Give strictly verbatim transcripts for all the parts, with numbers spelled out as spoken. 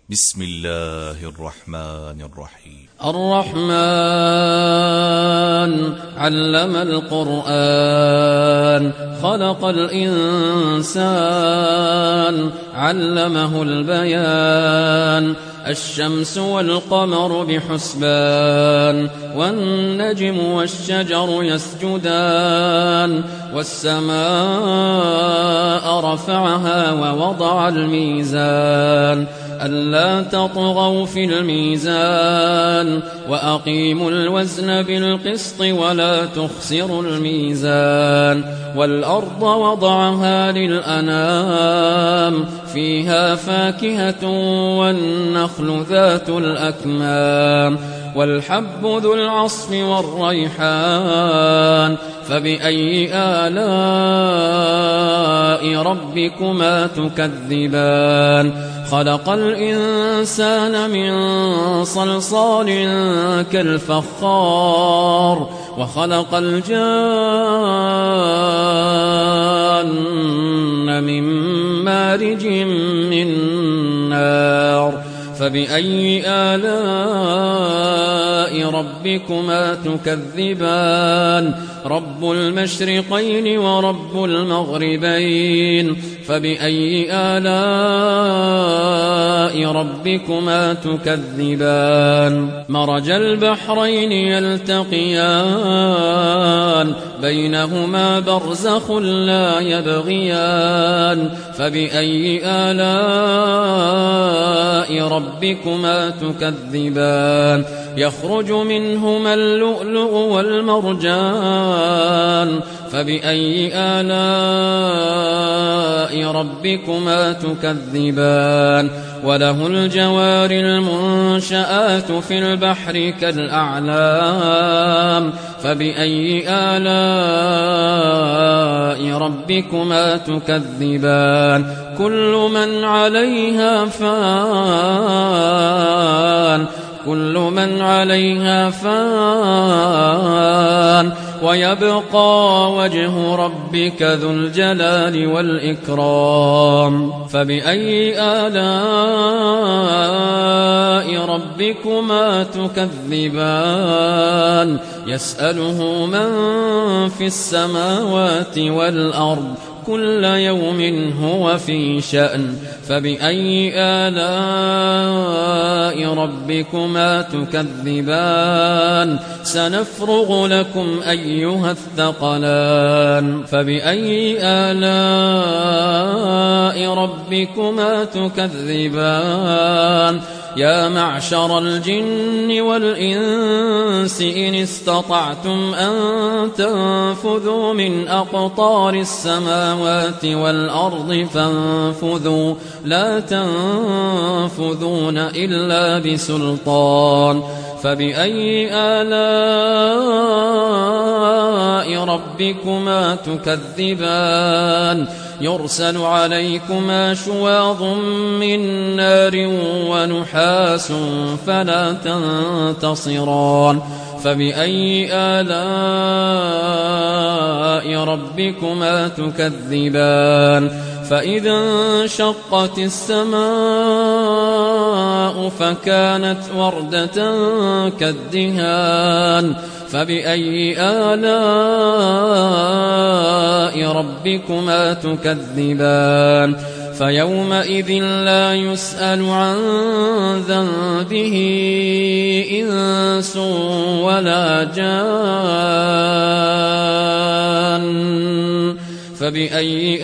بسم الله الرحمن الرحيم. الرحمن علم القرآن خلق الإنسان علمه البيان الشمس والقمر بحسبان والنجم والشجر يسجدان والسماء رفعها ووضع الميزان ألا تطغوا في الميزان وأقيموا الوزن بالقسط ولا تخسروا الميزان والأرض وضعها للأنام فيها فاكهة والنخل ذات الأكمام والحب ذو العصف والريحان فبأي آلاء ربكما تكذبان خلق الإنسان من صلصال كالفخار وخلق الجان من مارج من نار فبأي آلاء ربكما تكذبان رب المشرقين ورب المغربين فبأي آلاء ربكما تكذبان مرج البحرين يلتقيان بينهما برزخ لا يبغيان فبأي آلاء ربكما تكذبان يخرج منهما اللؤلؤ والمرجان فبأي آلاء ربكما تكذبان وله الجوار المنشآت في البحر كالأعلام فبأي آلاء ربكما تكذبان كل من عليها فان كل من عليها فان ويبقى وجه ربك ذو الجلال والإكرام فبأي آلاء ربكما تكذبان يسأله من في السماوات والأرض كل يوم هو في شأن فبأي آلاء ربكما تكذبان سنفرغ لكم أيها الثقلان فبأي آلاء ربكما تكذبان يا معشر الجن والإنس إن استطعتم أن تنفذوا من أقطار السماوات والأرض فانفذوا لا تنفذون إلا بسلطان فبأي آلاء ربكما تكذبان يرسل عليكما شواظ من نار ونحاس فلا تنتصران فبأي آلاء ربكما تكذبان فإذا انشقت السماء فكانت وردة كالدهان فبأي آلاء ربكما تكذبان فيومئذ لا يسأل عن ذنبه إنس ولا جان فبأي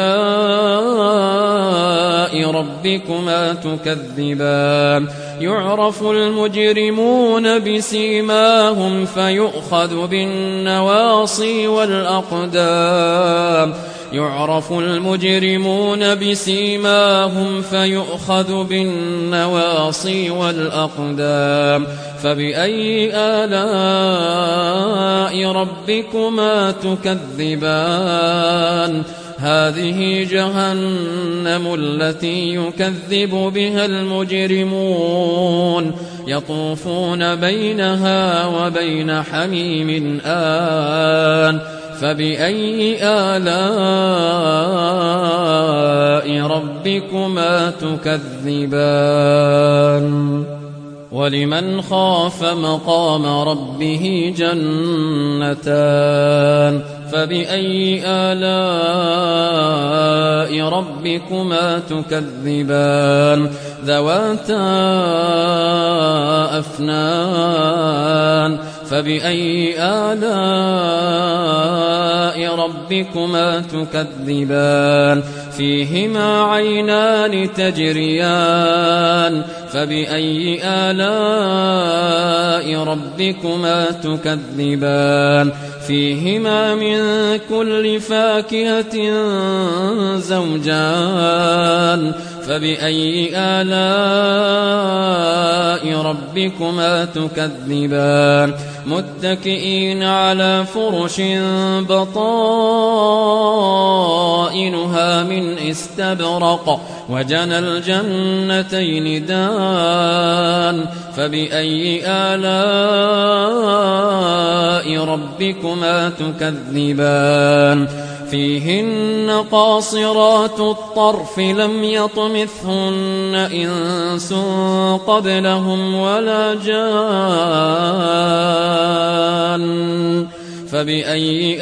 آلاء ربكما تكذبان يعرف المجرمون بسيماهم فيؤخذ بالنواصي والأقدام يعرف المجرمون بسيماهم فيؤخذ بالنواصي والأقدام فبأي آلاء ربكما تكذبان هذه جهنم التي يكذب بها المجرمون يطوفون بينها وبين حميم آن فبأي آلاء ربكما تكذبان ولمن خاف مقام ربه جنتان فبأي آلاء ربكما تكذبان ذواتا أفنان فبأي آلاء ربكما تكذبان فيهما عينان تجريان فبأي آلاء ربكما تكذبان فيهما من كل فاكهة زوجان فبأي آلاء ربكما تكذبان متكئين على فرش بطائنها من استبرق وجنى الجنتين دان فبأي آلاء ربكما تكذبان فيهن قاصرات الطرف لم يطمثهن إنس قبلهم ولا جان فبأي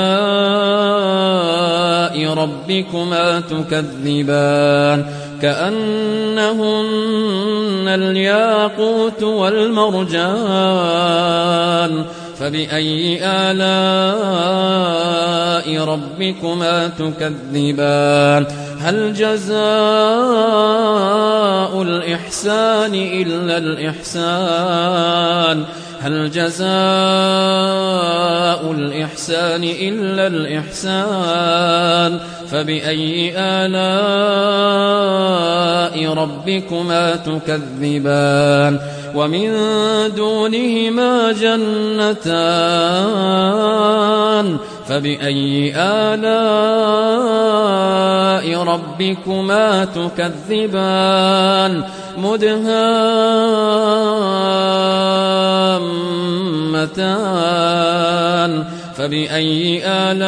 آلاء ربكما تكذبان كأنهن الياقوت والمرجان فبأي آلاء ربكما تكذبان هل جزاء الإحسان إلا الإحسان هل جزاء الإحسان إلا الإحسان فبأي آلاء ربكما تكذبان ومن دونهما جنتان فبأي آلاء ربكما تكذبان مدهامتان فبأي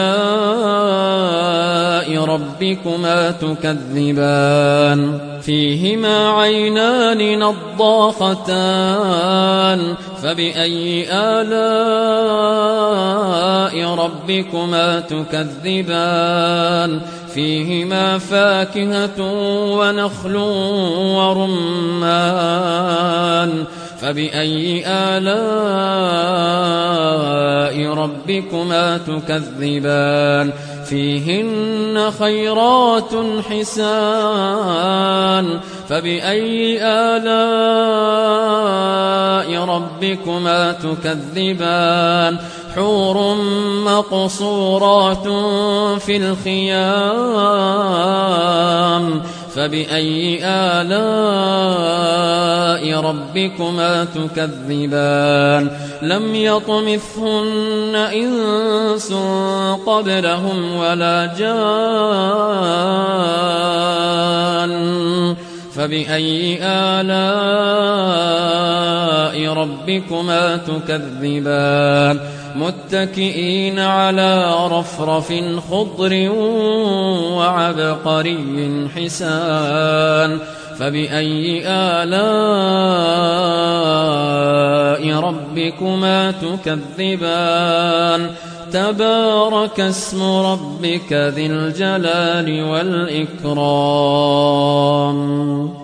آلاء ربكما تكذبان فيهما عينان نضاختان فبأي آلاء ربكما تكذبان فيهما فاكهة ونخل ورمان فبأي آلاء ربكما تكذبان فيهن خيرات حسان فبأي آلاء ربكما تكذبان حور مقصورات في الخيام فبأي آلاء ربكما تكذبان لم يطمثهن إنس قبلهم ولا جان فبأي آلاء ربكما تكذبان متكئين على رفرف خضر وعبقري حسان فبأي آلاء ربكما تكذبان تبارك اسم ربك ذي الجلال والإكرام